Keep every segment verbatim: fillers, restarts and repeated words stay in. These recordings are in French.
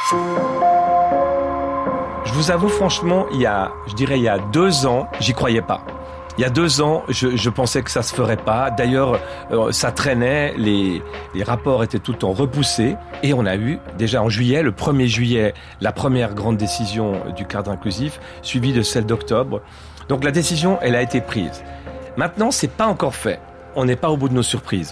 Je vous avoue franchement, il y a, je dirais il y a deux ans, j'y croyais pas. Il y a deux ans, je, je pensais que ça se ferait pas. D'ailleurs, euh, ça traînait, les, les rapports étaient tout le temps repoussés. Et on a eu, déjà en juillet, le premier juillet, la première grande décision du cadre inclusif, suivie de celle d'octobre. Donc la décision, elle a été prise. Maintenant, c'est pas encore fait. On n'est pas au bout de nos surprises.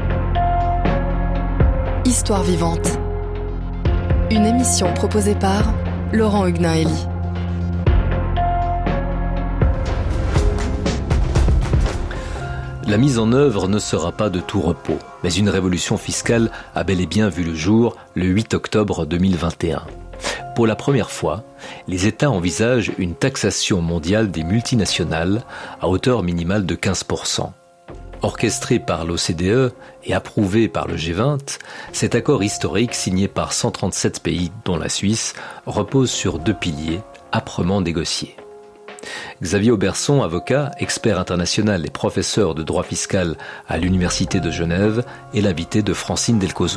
Histoire vivante. Une émission proposée par Laurent Hugnaeli. La mise en œuvre ne sera pas de tout repos, mais une révolution fiscale a bel et bien vu le jour le huit octobre deux mille vingt et un. Pour la première fois, les États envisagent une taxation mondiale des multinationales à hauteur minimale de quinze pour cent. Orchestré par l'O C D E et approuvé par le G vingt, cet accord historique signé par cent trente-sept pays, dont la Suisse, repose sur deux piliers âprement négociés. Xavier Auberson, avocat, expert international et professeur de droit fiscal à l'Université de Genève, est l'invité de Francine Delcozo.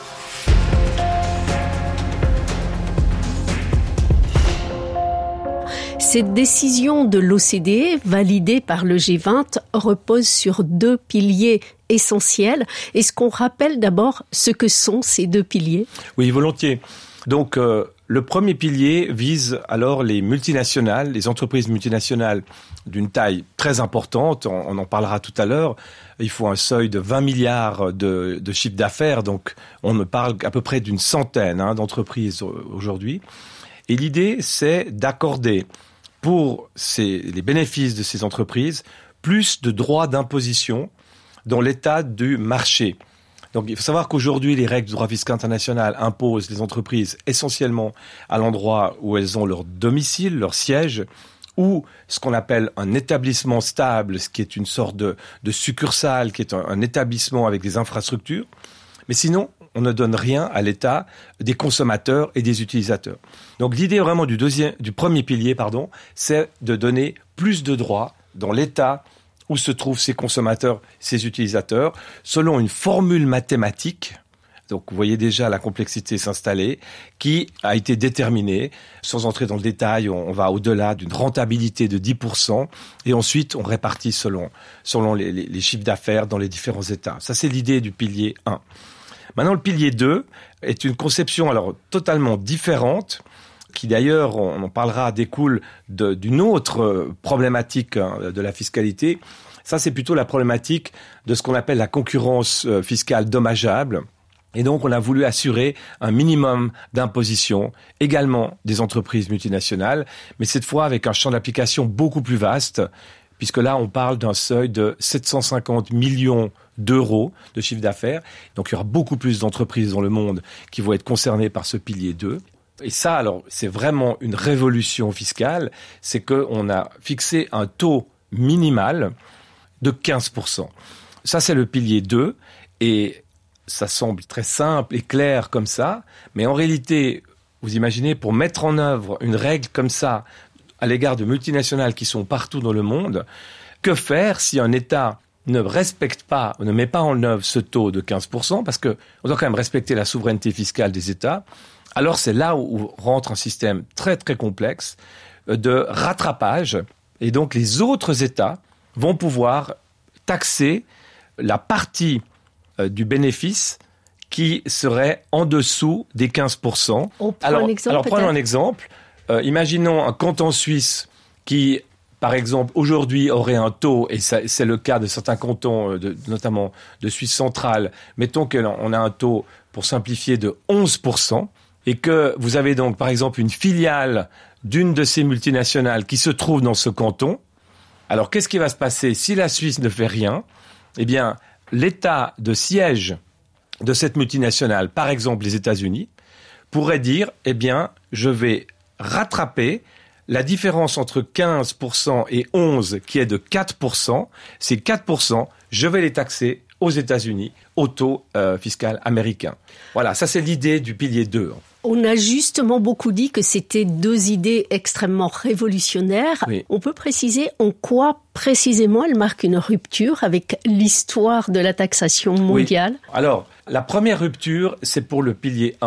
Cette décision de l'O C D E, validée par le G vingt, repose sur deux piliers essentiels. Est-ce qu'on rappelle d'abord ce que sont ces deux piliers ? Oui, volontiers. Donc, euh, le premier pilier vise alors les multinationales, les entreprises multinationales d'une taille très importante. On, on en parlera tout à l'heure. Il faut un seuil de vingt milliards de, de chiffre d'affaires. Donc, on ne parle qu'à peu près d'une centaine hein, d'entreprises aujourd'hui. Et l'idée, c'est d'accorder pour ces, les bénéfices de ces entreprises plus de droits d'imposition dans l'état du marché. Donc, il faut savoir qu'aujourd'hui, les règles du droit fiscal international imposent les entreprises essentiellement à l'endroit où elles ont leur domicile, leur siège, ou ce qu'on appelle un établissement stable, ce qui est une sorte de, de succursale, qui est un, un établissement avec des infrastructures. Mais sinon, on ne donne rien à l'état des consommateurs et des utilisateurs. Donc, l'idée vraiment du deuxième, du premier pilier, pardon, c'est de donner plus de droits dans l'état où se trouvent ces consommateurs, ces utilisateurs, selon une formule mathématique. Donc, vous voyez déjà la complexité s'installer, qui a été déterminée. Sans entrer dans le détail, on va au-delà d'une rentabilité de dix pour cent. Et ensuite, on répartit selon, selon les, les, les chiffres d'affaires dans les différents États. Ça, c'est l'idée du pilier un. Maintenant, le pilier deux est une conception alors totalement différente, qui d'ailleurs, on en parlera, découle de, d'une autre problématique hein, de la fiscalité. Ça, c'est plutôt la problématique de ce qu'on appelle la concurrence fiscale dommageable. Et donc, on a voulu assurer un minimum d'imposition, également des entreprises multinationales, mais cette fois avec un champ d'application beaucoup plus vaste, puisque là, on parle d'un seuil de sept cent cinquante millions d'euros de chiffre d'affaires. Donc, il y aura beaucoup plus d'entreprises dans le monde qui vont être concernées par ce pilier deux. Et ça, alors, c'est vraiment une révolution fiscale, c'est qu'on a fixé un taux minimal de quinze pour cent. Ça, c'est le pilier deux, et ça semble très simple et clair comme ça, mais en réalité, vous imaginez, pour mettre en œuvre une règle comme ça à l'égard de multinationales qui sont partout dans le monde, que faire si un État ne respecte pas, ne met pas en œuvre ce taux de quinze pour cent, parce qu'on doit quand même respecter la souveraineté fiscale des États. Alors c'est là où rentre un système très très complexe de rattrapage, et donc les autres États vont pouvoir taxer la partie du bénéfice qui serait en dessous des quinze pour cent. On prend alors, un exemple, alors prenons peut-être. un exemple. Euh, imaginons un canton suisse qui, par exemple, aujourd'hui aurait un taux, et ça, c'est le cas de certains cantons, de, notamment de Suisse centrale, mettons qu'on a un taux, pour simplifier, de onze pour cent, et que vous avez donc, par exemple, une filiale d'une de ces multinationales qui se trouve dans ce canton. Alors, qu'est-ce qui va se passer si la Suisse ne fait rien ? Eh bien, l'État de siège de cette multinationale, par exemple les États-Unis, pourrait dire, eh bien, je vais rattraper la différence entre quinze pour cent et onze, qui est de quatre pour cent. Ces quatre pour cent, je vais les taxer aux États-Unis, au taux euh, fiscal américain. Voilà, ça c'est l'idée du pilier deux. On a justement beaucoup dit que c'était deux idées extrêmement révolutionnaires. Oui. On peut préciser en quoi précisément elles marquent une rupture avec l'histoire de la taxation mondiale ? Oui. Alors, la première rupture, c'est pour le pilier un.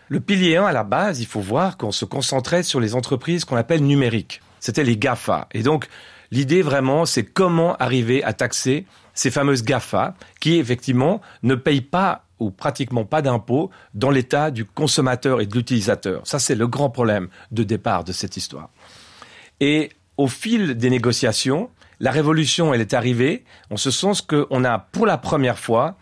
Le pilier un, à la base, il faut voir qu'on se concentrait sur les entreprises qu'on appelle numériques. C'était les GAFA. Et donc, l'idée vraiment, c'est comment arriver à taxer ces fameuses GAFA qui, effectivement, ne payent pas ou pratiquement pas d'impôts dans l'état du consommateur et de l'utilisateur. Ça, c'est le grand problème de départ de cette histoire. Et au fil des négociations, la révolution, elle est arrivée en ce sens qu'on a, pour la première fois,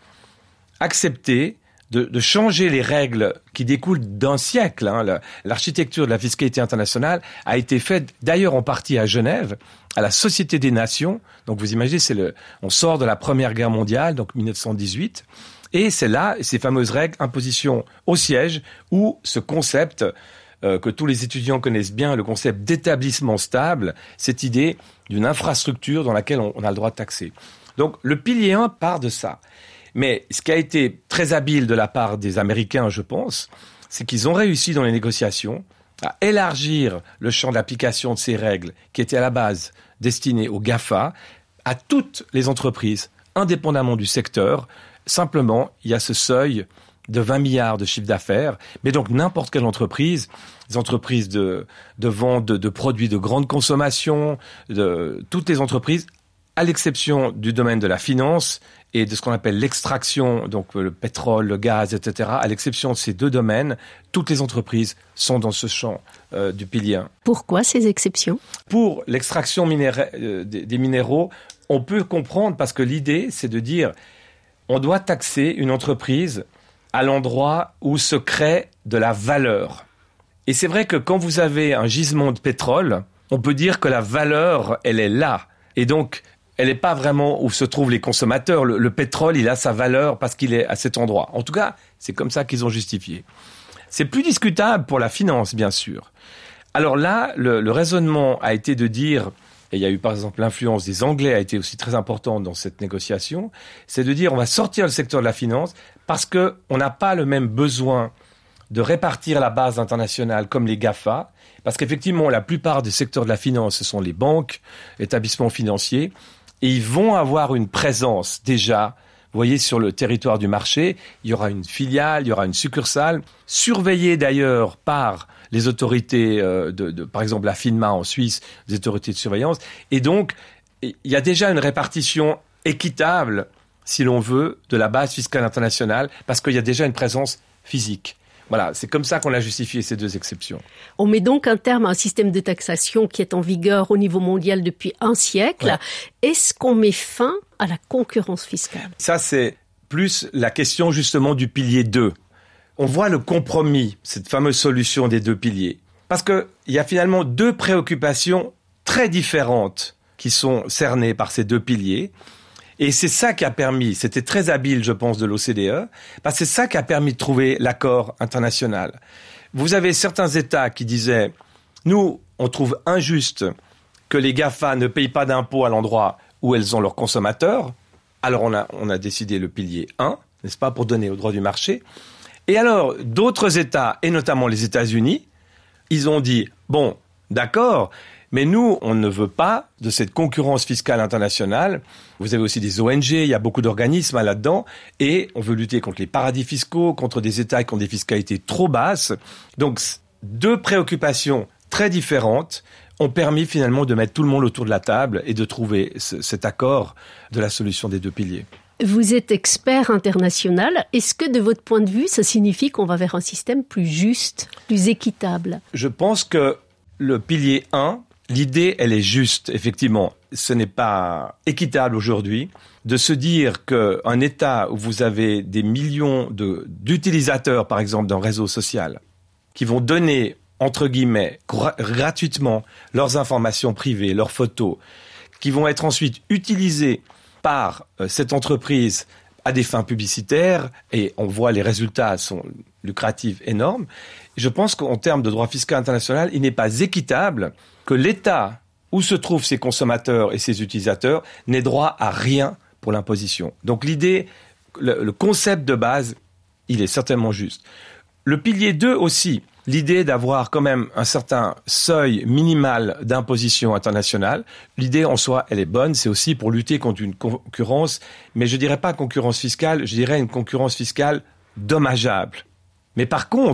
accepté De, de changer les règles qui découlent d'un siècle. Hein. L'architecture de la fiscalité internationale a été faite, d'ailleurs en partie à Genève, à la Société des Nations. Donc vous imaginez, c'est le, on sort de la Première Guerre mondiale, donc dix-neuf cent dix-huit, et c'est là, ces fameuses règles, imposition au siège, où ce concept euh, que tous les étudiants connaissent bien, le concept d'établissement stable, cette idée d'une infrastructure dans laquelle on, on a le droit de taxer. Donc le pilier un part de ça. Mais ce qui a été très habile de la part des Américains, je pense, c'est qu'ils ont réussi dans les négociations à élargir le champ d'application de ces règles qui étaient à la base destinées aux GAFA à toutes les entreprises, indépendamment du secteur. Simplement, il y a ce seuil de vingt milliards de chiffre d'affaires, mais donc n'importe quelle entreprise, les entreprises de, de vente de, de produits de grande consommation, de, toutes les entreprises, à l'exception du domaine de la finance et de ce qu'on appelle l'extraction, donc le pétrole, le gaz, et cetera, à l'exception de ces deux domaines, toutes les entreprises sont dans ce champ euh, du pilier un. Pourquoi ces exceptions ? Pour l'extraction minéra- euh, des, des minéraux, on peut comprendre parce que l'idée, c'est de dire on doit taxer une entreprise à l'endroit où se crée de la valeur. Et c'est vrai que quand vous avez un gisement de pétrole, on peut dire que la valeur, elle est là. Et donc, elle n'est pas vraiment où se trouvent les consommateurs. Le, le pétrole, il a sa valeur parce qu'il est à cet endroit. En tout cas, c'est comme ça qu'ils ont justifié. C'est plus discutable pour la finance, bien sûr. Alors là, le, le raisonnement a été de dire, et il y a eu par exemple l'influence des Anglais a été aussi très importante dans cette négociation, c'est de dire on va sortir le secteur de la finance parce qu'on n'a pas le même besoin de répartir la base internationale comme les GAFA, parce qu'effectivement, la plupart des secteurs de la finance, ce sont les banques, établissements financiers, et ils vont avoir une présence déjà, vous voyez, sur le territoire du marché. Il y aura une filiale, il y aura une succursale, surveillée d'ailleurs par les autorités, euh, de, de, par exemple la FINMA en Suisse, les autorités de surveillance. Et donc, il y a déjà une répartition équitable, si l'on veut, de la base fiscale internationale, parce qu'il y a déjà une présence physique. Voilà, c'est comme ça qu'on a justifié ces deux exceptions. On met donc un terme à un système de taxation qui est en vigueur au niveau mondial depuis un siècle. Ouais. Est-ce qu'on met fin à la concurrence fiscale ? Ça, c'est plus la question justement du pilier deux. On voit le compromis, cette fameuse solution des deux piliers. Parce qu'il y a finalement deux préoccupations très différentes qui sont cernées par ces deux piliers. Et c'est ça qui a permis, c'était très habile, je pense, de l'O C D E, parce que c'est ça qui a permis de trouver l'accord international. Vous avez certains États qui disaient, nous, on trouve injuste que les GAFA ne payent pas d'impôts à l'endroit où elles ont leurs consommateurs. Alors on a, on a décidé le pilier un, n'est-ce pas, pour donner au droit du marché. Et alors, d'autres États, et notamment les États-Unis, ils ont dit, bon, d'accord, mais nous, on ne veut pas de cette concurrence fiscale internationale. Vous avez aussi des O N G, il y a beaucoup d'organismes là-dedans, et on veut lutter contre les paradis fiscaux, contre des États qui ont des fiscalités trop basses. Donc, deux préoccupations très différentes ont permis finalement de mettre tout le monde autour de la table et de trouver ce, cet accord de la solution des deux piliers. Vous êtes expert international. Est-ce que, de votre point de vue, ça signifie qu'on va vers un système plus juste, plus équitable ? Je pense que le pilier un, l'idée, elle est juste, effectivement. Ce n'est pas équitable aujourd'hui de se dire qu'un État où vous avez des millions de, d'utilisateurs, par exemple, d'un réseau social, qui vont donner, entre guillemets, gra- gratuitement leurs informations privées, leurs photos, qui vont être ensuite utilisées par euh, cette entreprise à des fins publicitaires, et on voit les résultats sont lucratifs énormes. Je pense qu'en termes de droit fiscal international, il n'est pas équitable que l'État où se trouvent ses consommateurs et ses utilisateurs n'ait droit à rien pour l'imposition. Donc l'idée, le, le concept de base, il est certainement juste. Le pilier deux aussi, l'idée d'avoir quand même un certain seuil minimal d'imposition internationale, l'idée en soi, elle est bonne, c'est aussi pour lutter contre une concurrence, mais je dirais pas concurrence fiscale, je dirais une concurrence fiscale dommageable. Mais par contre,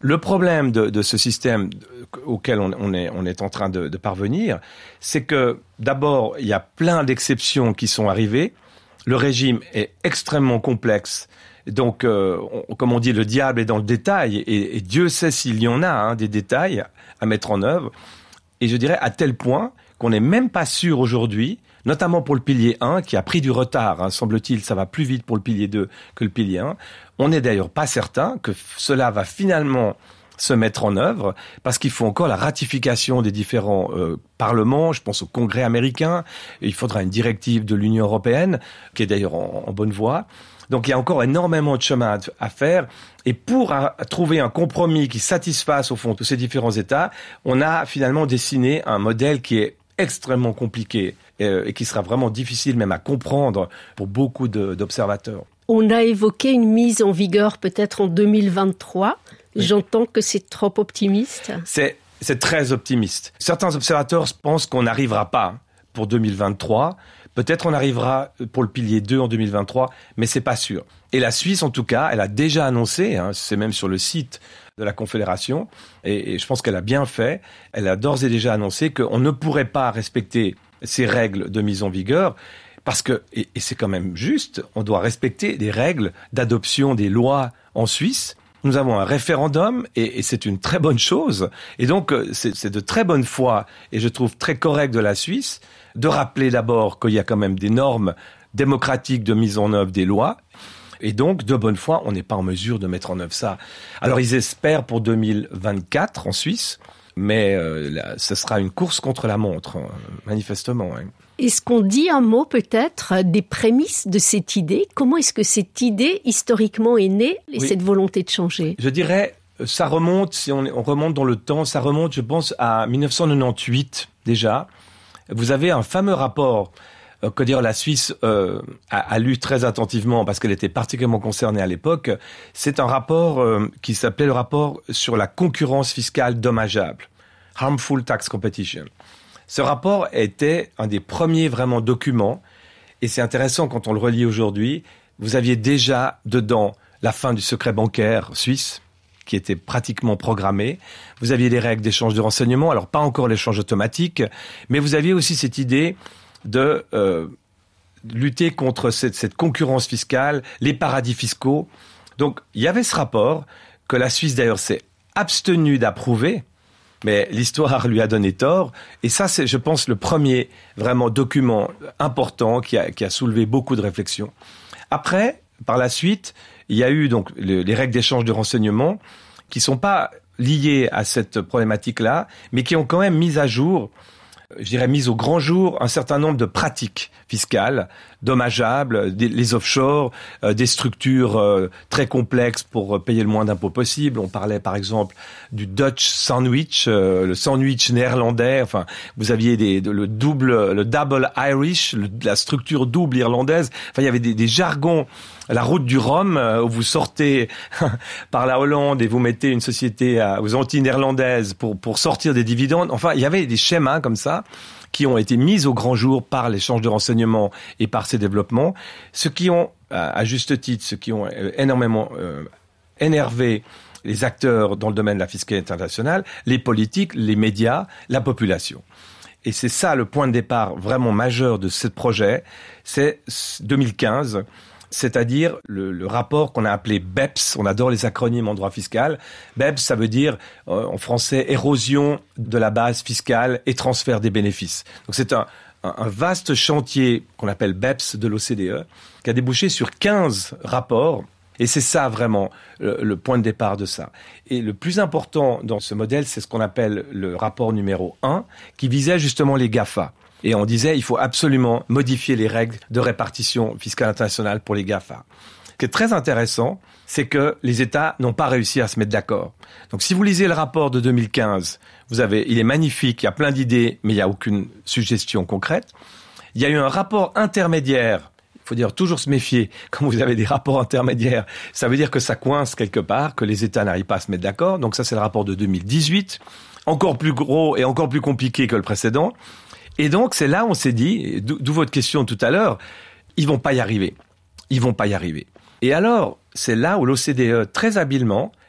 le problème de, de ce système auquel on, on, est, on est en train de, de parvenir, c'est que d'abord, il y a plein d'exceptions qui sont arrivées. Le régime est extrêmement complexe. Donc, euh, on, comme on dit, le diable est dans le détail. Et, et Dieu sait s'il y en a hein, des détails à mettre en œuvre. Et je dirais à tel point qu'on n'est même pas sûr aujourd'hui, notamment pour le pilier un, qui a pris du retard, hein, semble-t-il, ça va plus vite pour le pilier deux que le pilier un. On n'est d'ailleurs pas certain que cela va finalement se mettre en œuvre, parce qu'il faut encore la ratification des différents euh, parlements, je pense au Congrès américain, il faudra une directive de l'Union européenne, qui est d'ailleurs en, en bonne voie. Donc il y a encore énormément de chemin à faire, et pour a, trouver un compromis qui satisfasse au fond tous ces différents États, on a finalement dessiné un modèle qui est extrêmement compliqué euh, et qui sera vraiment difficile même à comprendre pour beaucoup de, d'observateurs. On a évoqué une mise en vigueur peut-être en deux mille vingt-trois. Oui. J'entends que c'est trop optimiste. C'est, c'est très optimiste. Certains observateurs pensent qu'on n'arrivera pas pour deux mille vingt-trois. Peut-être on arrivera pour le pilier deux en deux mille vingt-trois, mais c'est pas sûr. Et la Suisse, en tout cas, elle a déjà annoncé, hein, c'est même sur le site de la Confédération, et, et je pense qu'elle a bien fait, elle a d'ores et déjà annoncé qu'on ne pourrait pas respecter ces règles de mise en vigueur, parce que, et, et c'est quand même juste, on doit respecter des règles d'adoption des lois en Suisse. Nous avons un référendum, et, et c'est une très bonne chose, et donc c'est, c'est de très bonne foi, et je trouve très correct de la Suisse, de rappeler d'abord qu'il y a quand même des normes démocratiques de mise en œuvre des lois, et donc, de bonne foi, on n'est pas en mesure de mettre en œuvre ça. Alors, ils espèrent pour deux mille vingt-quatre en Suisse, mais euh, là, ce sera une course contre la montre, hein, manifestement. Hein. Est-ce qu'on dit un mot peut-être des prémices de cette idée ? Comment est-ce que cette idée, historiquement, est née, et oui. cette volonté de changer ? Je dirais, ça remonte, si on, on remonte dans le temps, ça remonte, je pense, à dix-neuf cent quatre-vingt-dix-huit, déjà. Vous avez un fameux rapport que dire la Suisse euh, a, a lu très attentivement parce qu'elle était particulièrement concernée à l'époque. C'est un rapport euh, qui s'appelait le rapport sur la concurrence fiscale dommageable, Harmful Tax Competition. Ce rapport était un des premiers vraiment documents, et c'est intéressant quand on le relit aujourd'hui. Vous aviez déjà dedans la fin du secret bancaire suisse, qui était pratiquement programmée. Vous aviez des règles d'échange de renseignements, alors pas encore l'échange automatique, mais vous aviez aussi cette idée de euh, lutter contre cette, cette concurrence fiscale, les paradis fiscaux. Donc, il y avait ce rapport que la Suisse, d'ailleurs, s'est abstenue d'approuver, mais l'histoire lui a donné tort. Et ça, c'est, je pense, le premier vraiment document important qui a, qui a soulevé beaucoup de réflexions. Après, par la suite, il y a eu donc le, les règles d'échange de renseignements qui sont pas liées à cette problématique-là, mais qui ont quand même mis à jour, je dirais mis au grand jour, un certain nombre de pratiques fiscales dommageables, des, les offshore, euh, des structures euh, très complexes pour payer le moins d'impôts possible. On parlait par exemple du Dutch sandwich, euh, le sandwich néerlandais. Enfin, vous aviez des, de, le double, le double Irish, le, la structure double irlandaise. Enfin, il y avait des, des jargons. La route du Rhum, euh, où vous sortez par la Hollande et vous mettez une société à, aux Antilles néerlandaises pour, pour sortir des dividendes. Enfin, il y avait des schémas comme ça qui ont été mis au grand jour par l'échange de renseignements et par ces développements, ce qui ont, à juste titre, ce qui ont énormément euh, énervé les acteurs dans le domaine de la fiscalité internationale, les politiques, les médias, la population. Et c'est ça le point de départ vraiment majeur de ce projet, c'est deux mille quinze, c'est-à-dire le, le rapport qu'on a appelé B E P S, on adore les acronymes en droit fiscal. B E P S, ça veut dire, euh, en français, érosion de la base fiscale et transfert des bénéfices. Donc c'est un, un, un vaste chantier qu'on appelle B E P S de l'O C D E, qui a débouché sur quinze rapports, et c'est ça vraiment le, le point de départ de ça. Et le plus important dans ce modèle, c'est ce qu'on appelle le rapport numéro un, qui visait justement les GAFA. Et on disait, il faut absolument modifier les règles de répartition fiscale internationale pour les GAFA. Ce qui est très intéressant, c'est que les États n'ont pas réussi à se mettre d'accord. Donc si vous lisez le rapport de deux mille quinze, vous avez, il est magnifique, il y a plein d'idées, mais il n'y a aucune suggestion concrète. Il y a eu un rapport intermédiaire. Il faut dire toujours se méfier quand vous avez des rapports intermédiaires. Ça veut dire que ça coince quelque part, que les États n'arrivent pas à se mettre d'accord. Donc ça, c'est le rapport de deux mille dix-huit, encore plus gros et encore plus compliqué que le précédent. Et donc, c'est là où on s'est dit, d'où votre question tout à l'heure, ils vont pas y arriver. Ils vont pas y arriver. Et alors, c'est là où l'O C D E, très habilement,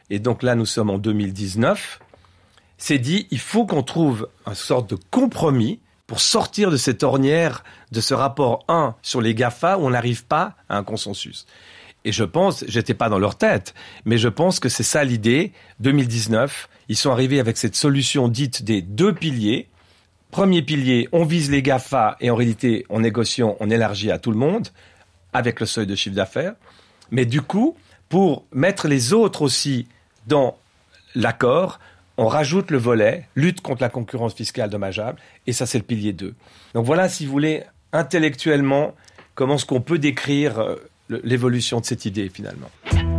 et donc là nous sommes en deux mille dix-neuf, s'est dit il faut qu'on trouve une sorte de compromis pour sortir de cette ornière, de ce rapport un sur les GAFA où on n'arrive pas à un consensus. Et je pense, j'étais pas dans leur tête, mais je pense que c'est ça l'idée. deux mille dix-neuf, ils sont arrivés avec cette solution dite des deux piliers. Premier pilier, on vise les GAFA et en réalité, en négociant, on élargit à tout le monde avec le seuil de chiffre d'affaires. Mais du coup, pour mettre les autres aussi dans l'accord, on rajoute le volet lutte contre la concurrence fiscale dommageable et ça, c'est le pilier deux. Donc voilà, si vous voulez, intellectuellement, comment est-ce qu'on peut décrire euh, l'évolution de cette idée finalement.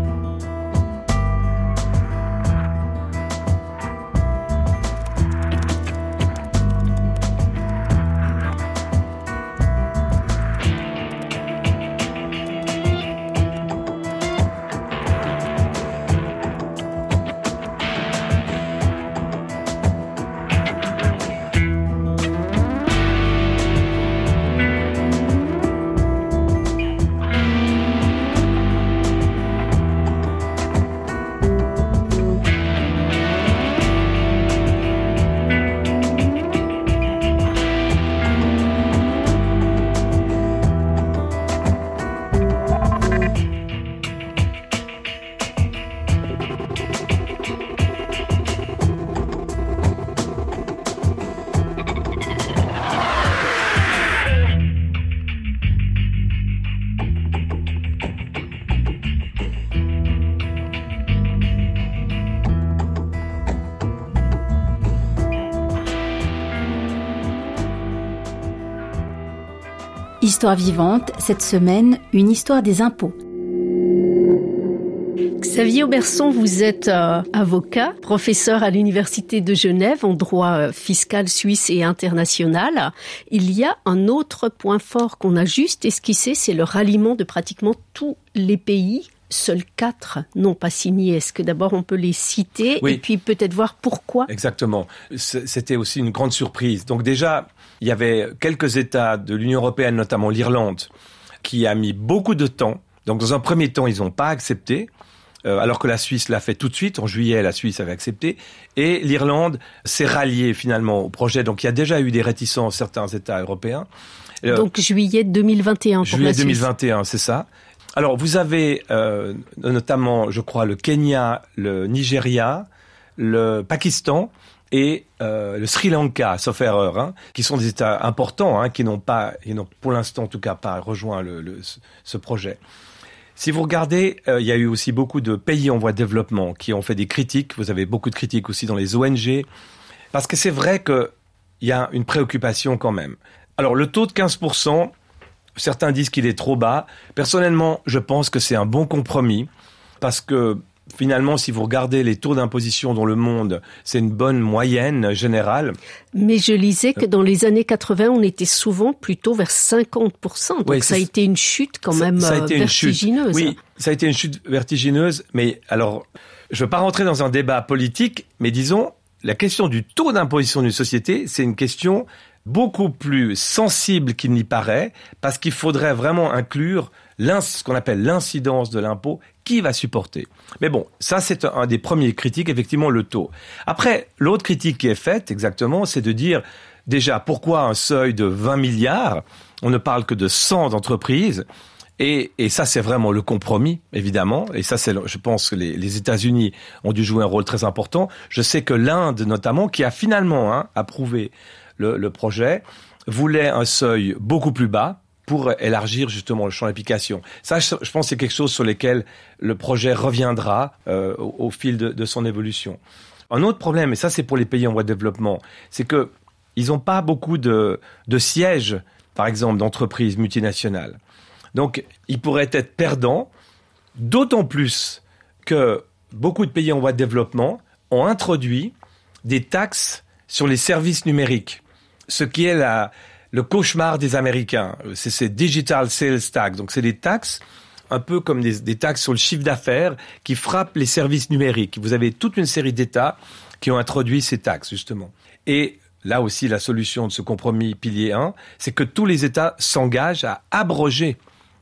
Histoire vivante, cette semaine, une histoire des impôts. Xavier Auberson, vous êtes euh, avocat, professeur à l'Université de Genève en droit euh, fiscal suisse et international. Il y a un autre point fort qu'on a juste esquissé, c'est le ralliement de pratiquement tous les pays. Seuls quatre n'ont pas signé. Est-ce que d'abord on peut les citer oui. Et puis peut-être voir pourquoi ? Exactement. C'était aussi une grande surprise. Donc déjà, il y avait quelques États de l'Union européenne, notamment l'Irlande, qui a mis beaucoup de temps. Donc dans un premier temps, ils n'ont pas accepté, euh, alors que la Suisse l'a fait tout de suite. En juillet, la Suisse avait accepté. Et l'Irlande s'est ralliée finalement au projet. Donc il y a déjà eu des réticences certains États européens. Euh, Donc juillet deux mille vingt et un pour juillet la Suisse. deux mille vingt et un, c'est ça. Alors, vous avez euh, notamment, je crois, le Kenya, le Nigeria, le Pakistan et euh, le Sri Lanka, sauf erreur, hein, qui sont des États importants, hein, qui n'ont pas, qui n'ont pour l'instant en tout cas pas rejoint le, le, ce projet. Si vous regardez, euh, il y a eu aussi beaucoup de pays en voie de développement qui ont fait des critiques. Vous avez beaucoup de critiques aussi dans les O N G, parce que c'est vrai qu'il y a une préoccupation quand même. Alors, le taux de quinze pour cent... Certains disent qu'il est trop bas. Personnellement, je pense que c'est un bon compromis parce que finalement, si vous regardez les taux d'imposition dans le monde, c'est une bonne moyenne générale. Mais je lisais que dans les années quatre-vingts, on était souvent plutôt vers cinquante pour cent. Donc oui, ça a été une chute quand même ça, ça a été vertigineuse. Une chute. Oui, ça a été une chute vertigineuse. Mais alors, je ne veux pas rentrer dans un débat politique, mais disons, la question du taux d'imposition d'une société, c'est une question beaucoup plus sensible qu'il n'y paraît, parce qu'il faudrait vraiment inclure ce qu'on appelle l'incidence de l'impôt, qui va supporter. Mais bon, ça c'est un des premiers critiques, effectivement, le taux. Après, l'autre critique qui est faite, exactement, c'est de dire, déjà, pourquoi un seuil de vingt milliards ? On ne parle que de cent entreprises, et, et ça c'est vraiment le compromis, évidemment, et ça c'est, je pense que les, les États-Unis ont dû jouer un rôle très important. Je sais que l'Inde, notamment, qui a finalement hein, approuvé Le, le projet, voulait un seuil beaucoup plus bas pour élargir justement le champ d'application. Ça, je, je pense que c'est quelque chose sur lequel le projet reviendra euh, au, au fil de, de son évolution. Un autre problème, et ça c'est pour les pays en voie de développement, c'est que ils n'ont pas beaucoup de, de sièges, par exemple, d'entreprises multinationales. Donc, ils pourraient être perdants, d'autant plus que beaucoup de pays en voie de développement ont introduit des taxes sur les services numériques. Ce qui est la, le cauchemar des Américains. C'est ces Digital Sales Tax. Donc, c'est des taxes, un peu comme des, des taxes sur le chiffre d'affaires, qui frappent les services numériques. Vous avez toute une série d'États qui ont introduit ces taxes, justement. Et là aussi, la solution de ce compromis pilier un, c'est que tous les États s'engagent à abroger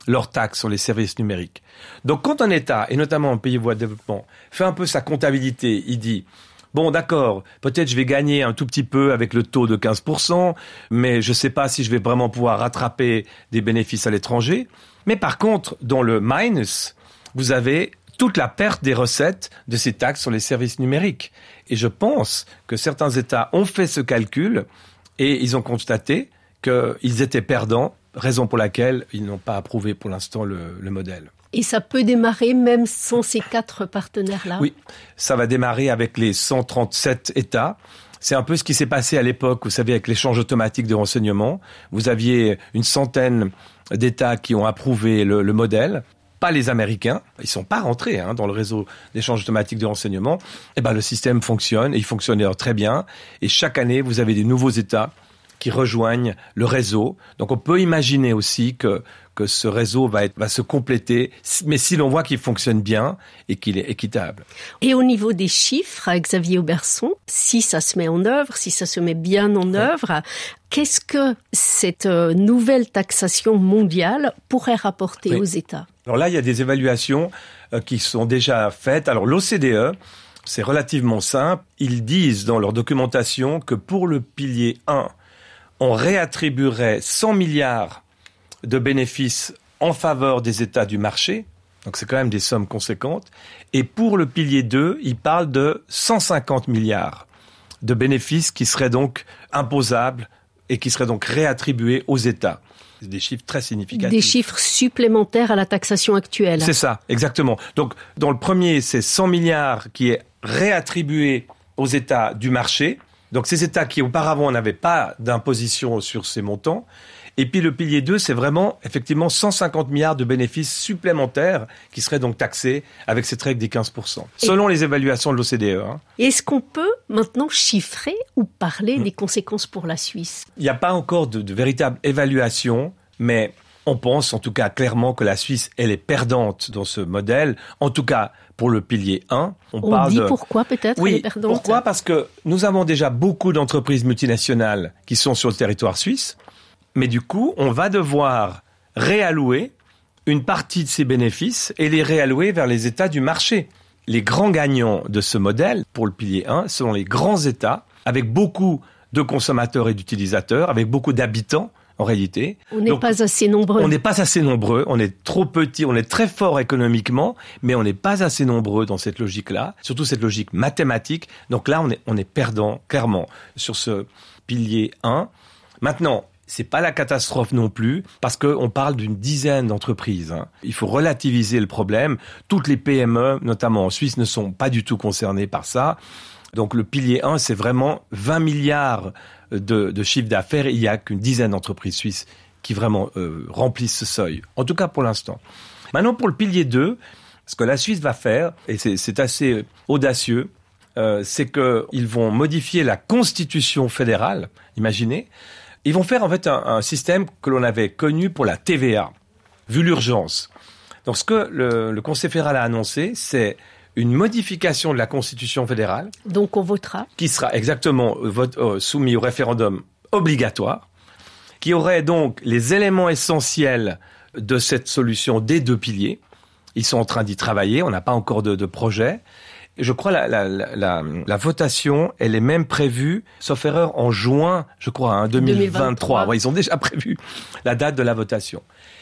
leurs taxes sur les services numériques. Donc quand un État, et notamment un pays en voie de développement, fait un peu sa comptabilité, il dit « Bon, d'accord, peut-être je vais gagner un tout petit peu avec le taux de quinze pour cent, mais je ne sais pas si je vais vraiment pouvoir rattraper des bénéfices à l'étranger. » Mais par contre, dans le minus, vous avez toute la perte des recettes de ces taxes sur les services numériques. Et je pense que certains États ont fait ce calcul et ils ont constaté qu'ils étaient perdants, raison pour laquelle ils n'ont pas approuvé pour l'instant le, le modèle. Et ça peut démarrer même sans ces quatre partenaires-là ? Oui, ça va démarrer avec les cent trente-sept États. C'est un peu ce qui s'est passé à l'époque, vous savez, avec l'échange automatique de renseignements. Vous aviez une centaine d'États qui ont approuvé le, le modèle. Pas les Américains, ils sont pas rentrés hein, dans le réseau d'échange automatique de renseignements. Et ben le système fonctionne et il fonctionne d'ailleurs très bien. Et chaque année, vous avez des nouveaux États qui rejoignent le réseau. Donc on peut imaginer aussi que que ce réseau va, être, va se compléter, mais si l'on voit qu'il fonctionne bien et qu'il est équitable. Et au niveau des chiffres, Xavier Auberson, si ça se met en œuvre, si ça se met bien en œuvre, qu'est-ce que cette nouvelle taxation mondiale pourrait rapporter oui. aux États ? Alors là, il y a des évaluations euh, qui sont déjà faites. Alors l'O C D E, c'est relativement simple. Ils disent dans leur documentation que pour le pilier un, on réattribuerait cent milliards de bénéfices en faveur des États du marché. Donc c'est quand même des sommes conséquentes. Et pour le pilier deux, ils parlent de cent cinquante milliards de bénéfices qui seraient donc imposables et qui seraient donc réattribués aux États. C'est des chiffres très significatifs. Des chiffres supplémentaires à la taxation actuelle. C'est ça, exactement. Donc dans le premier, c'est cent milliards qui est réattribué aux États du marché. Donc ces États qui auparavant n'avaient pas d'imposition sur ces montants. Et puis le pilier deux, c'est vraiment effectivement cent cinquante milliards de bénéfices supplémentaires qui seraient donc taxés avec cette règle des quinze pour cent, selon et les évaluations de l'O C D E. Hein. Est-ce qu'on peut maintenant chiffrer ou parler mmh. des conséquences pour la Suisse ? Il n'y a pas encore de, de véritable évaluation, mais on pense en tout cas clairement que la Suisse, elle est perdante dans ce modèle. En tout cas, pour le pilier un, on, on parle dit de... pourquoi peut-être oui, elle est perdante ? Pourquoi ? Parce que nous avons déjà beaucoup d'entreprises multinationales qui sont sur le territoire suisse. Mais du coup, on va devoir réallouer une partie de ces bénéfices et les réallouer vers les États du marché. Les grands gagnants de ce modèle, pour le pilier un, sont les grands États, avec beaucoup de consommateurs et d'utilisateurs, avec beaucoup d'habitants, en réalité. On n'est pas assez nombreux. On n'est pas assez nombreux, on est trop petits, on est très fort économiquement, mais on n'est pas assez nombreux dans cette logique-là, surtout cette logique mathématique. Donc là, on est, on est perdant, clairement, sur ce pilier un. Maintenant, c'est pas la catastrophe non plus, parce qu'on parle d'une dizaine d'entreprises. Hein. Il faut relativiser le problème. Toutes les P M E, notamment en Suisse, ne sont pas du tout concernées par ça. Donc le pilier un, c'est vraiment vingt milliards de, de chiffre d'affaires. Et il n'y a qu'une dizaine d'entreprises suisses qui vraiment euh, remplissent ce seuil. En tout cas pour l'instant. Maintenant pour le pilier deux, ce que la Suisse va faire, et c'est, c'est assez audacieux, euh, c'est qu'ils vont modifier la constitution fédérale, imaginez. Ils vont faire en fait un, un système que l'on avait connu pour la T V A, vu l'urgence. Donc ce que le, le Conseil fédéral a annoncé, c'est une modification de la Constitution fédérale. Donc on votera. Qui sera exactement vote, euh, soumis au référendum obligatoire, qui aurait donc les éléments essentiels de cette solution des deux piliers. Ils sont en train d'y travailler, on n'a pas encore de, de projet. Je crois la, la, la, la, la votation, elle est même prévue, sauf erreur, en juin, je crois, hein, deux mille vingt-trois. Ouais, ils ont déjà prévu la date de la votation.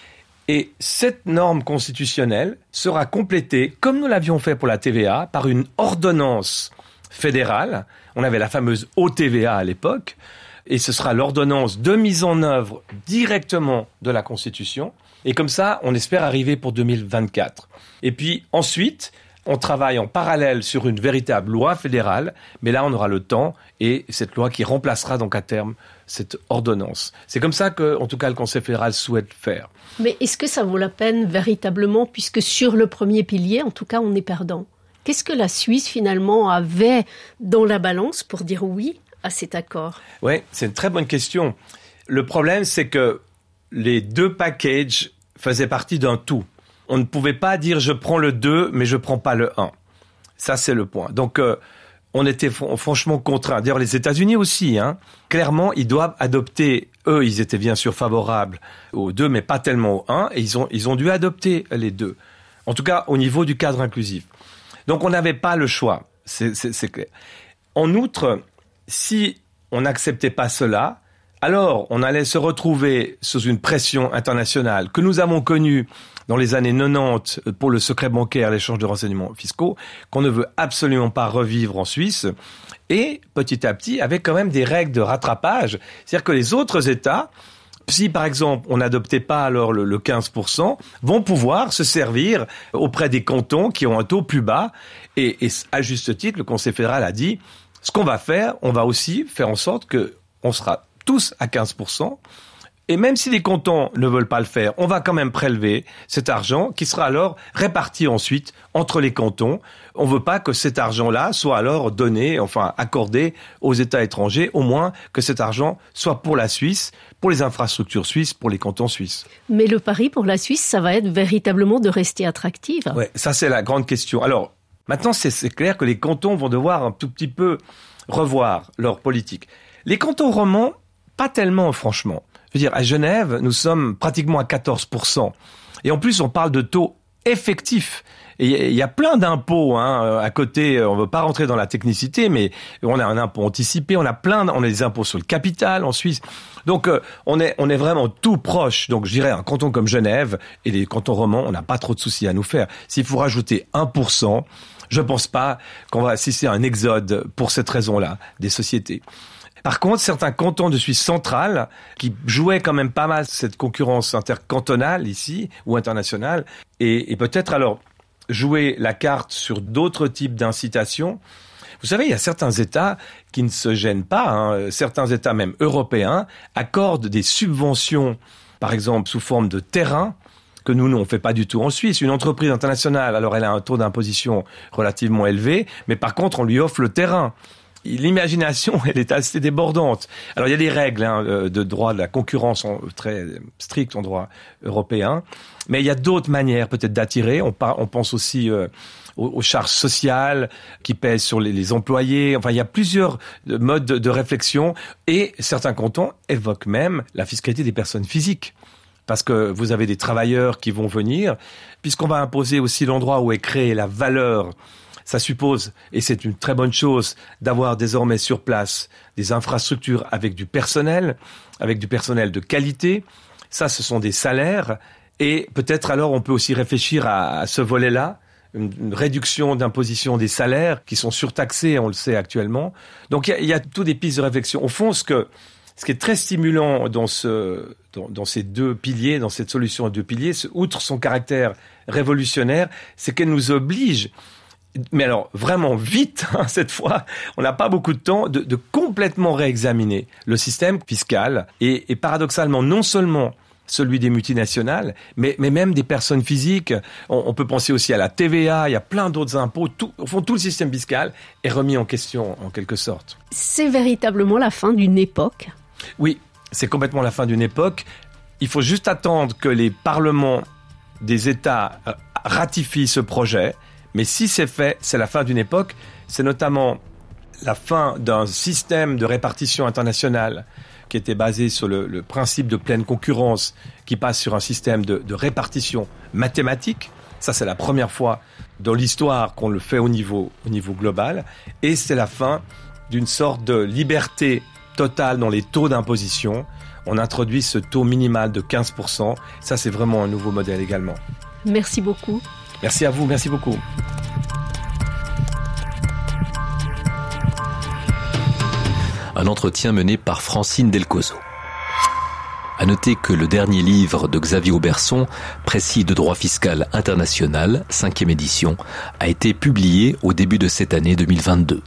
Et cette norme constitutionnelle sera complétée, comme nous l'avions fait pour la T V A, par une ordonnance fédérale. On avait la fameuse O T V A à l'époque, et ce sera l'ordonnance de mise en œuvre directement de la Constitution. Et comme ça, on espère arriver pour deux mille vingt-quatre. Et puis ensuite, on travaille en parallèle sur une véritable loi fédérale, mais là, on aura le temps et cette loi qui remplacera donc à terme cette ordonnance. C'est comme ça que, en tout cas, le Conseil fédéral souhaite faire. Mais est-ce que ça vaut la peine véritablement, puisque sur le premier pilier, en tout cas, on est perdant ? Qu'est-ce que la Suisse, finalement, avait dans la balance pour dire oui à cet accord ? Oui, c'est une très bonne question. Le problème, c'est que les deux packages faisaient partie d'un tout. On ne pouvait pas dire je prends le deux, mais je prends pas le un. Ça, c'est le point. Donc, euh, on était fr- franchement contraints. D'ailleurs, les États-Unis aussi, hein. Clairement, ils doivent adopter. Eux, ils étaient bien sûr favorables aux deux, mais pas tellement au un, et ils ont, ils ont dû adopter les deux. En tout cas, au niveau du cadre inclusif. Donc, on n'avait pas le choix. C'est, c'est, c'est clair. En outre, si on n'acceptait pas cela, alors on allait se retrouver sous une pression internationale que nous avons connue dans les années quatre-vingt-dix pour le secret bancaire, l'échange de renseignements fiscaux, qu'on ne veut absolument pas revivre en Suisse. Et petit à petit, avec quand même des règles de rattrapage. C'est-à-dire que les autres États, si par exemple on n'adoptait pas alors le, le quinze pour cent, vont pouvoir se servir auprès des cantons qui ont un taux plus bas. Et, et à juste titre, le Conseil fédéral a dit, ce qu'on va faire, on va aussi faire en sorte que on sera tous à quinze pour cent. Et même si les cantons ne veulent pas le faire, on va quand même prélever cet argent qui sera alors réparti ensuite entre les cantons. On ne veut pas que cet argent-là soit alors donné, enfin accordé aux États étrangers, au moins que cet argent soit pour la Suisse, pour les infrastructures suisses, pour les cantons suisses. Mais le pari pour la Suisse, ça va être véritablement de rester attractive. Ouais, ça c'est la grande question. Alors, maintenant c'est, c'est clair que les cantons vont devoir un tout petit peu revoir leur politique. Les cantons romans, pas tellement franchement. Je veux dire, à Genève, nous sommes pratiquement à quatorze pour cent. Et en plus, on parle de taux effectifs. Et il y a plein d'impôts hein, à côté. On ne veut pas rentrer dans la technicité, mais on a un impôt anticipé. On a plein, on a des impôts sur le capital en Suisse. Donc, euh, on est, on est vraiment tout proche. Donc, je dirais, un canton comme Genève et les cantons romans, on n'a pas trop de soucis à nous faire. S'il faut rajouter un pour cent, je ne pense pas qu'on va assister à un exode pour cette raison-là des sociétés. Par contre, certains cantons de Suisse centrale, qui jouaient quand même pas mal cette concurrence intercantonale ici, ou internationale, et, et peut-être alors jouer la carte sur d'autres types d'incitations. Vous savez, il y a certains États qui ne se gênent pas, hein, certains États même européens, accordent des subventions, par exemple sous forme de terrain, que nous, nous, on ne fait pas du tout en Suisse. Une entreprise internationale, alors elle a un taux d'imposition relativement élevé, mais par contre, on lui offre le terrain. L'imagination, elle est assez débordante. Alors, il y a des règles hein, de droit de la concurrence très strictes en droit européen, mais il y a d'autres manières peut-être d'attirer. On, par, on pense aussi euh, aux, aux charges sociales qui pèsent sur les, les employés. Enfin, il y a plusieurs modes de, de réflexion et certains cantons évoquent même la fiscalité des personnes physiques. Parce que vous avez des travailleurs qui vont venir, puisqu'on va imposer aussi l'endroit où est créée la valeur. Ça suppose, et c'est une très bonne chose, d'avoir désormais sur place des infrastructures avec du personnel, avec du personnel de qualité. Ça, ce sont des salaires. Et peut-être alors on peut aussi réfléchir à, à ce volet-là, une, une réduction d'imposition des salaires qui sont surtaxés, on le sait actuellement. Donc il y a, il y a toutes des pistes de réflexion. Au fond, ce que ce qui est très stimulant dans ce dans, dans ces deux piliers, dans cette solution à deux piliers, outre son caractère révolutionnaire, c'est qu'elle nous oblige, mais alors vraiment vite, hein, cette fois, on n'a pas beaucoup de temps, de, de complètement réexaminer le système fiscal et, et paradoxalement non seulement celui des multinationales, mais, mais même des personnes physiques. On, on peut penser aussi à la T V A, il y a plein d'autres impôts. Tout, au fond, tout le système fiscal est remis en question, en quelque sorte. C'est véritablement la fin d'une époque. Oui, c'est complètement la fin d'une époque. Il faut juste attendre que les parlements des États ratifient ce projet. Mais si c'est fait, c'est la fin d'une époque. C'est notamment la fin d'un système de répartition internationale qui était basé sur le, le principe de pleine concurrence, qui passe sur un système de, de répartition mathématique. Ça, c'est la première fois dans l'histoire qu'on le fait au niveau, au niveau global. Et c'est la fin d'une sorte de liberté totale dans les taux d'imposition. On introduit ce taux minimal de quinze pour cent. Ça, c'est vraiment un nouveau modèle également. Merci beaucoup. Merci à vous, merci beaucoup. Un entretien mené par Francine Delcozo. À noter que le dernier livre de Xavier Auberson, Précis de droit fiscal international, cinquième édition, a été publié au début de cette année deux mille vingt-deux.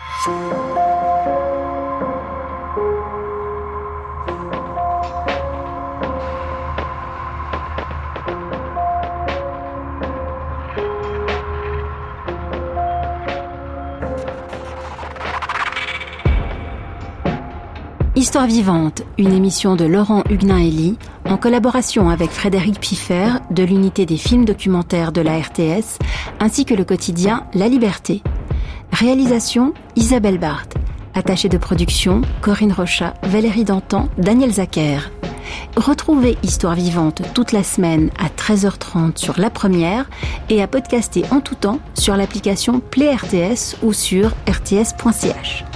Histoire vivante, une émission de Laurent Huguenin-Elie, en collaboration avec Frédéric Piffer de l'unité des films documentaires de la R T S, ainsi que le quotidien La Liberté. Réalisation Isabelle Barthes. Attachée de production Corinne Rochat, Valérie Dantan, Daniel Zacher. Retrouvez Histoire vivante toute la semaine à treize heures trente sur La Première et à podcaster en tout temps sur l'application Play R T S ou sur r t s point c h.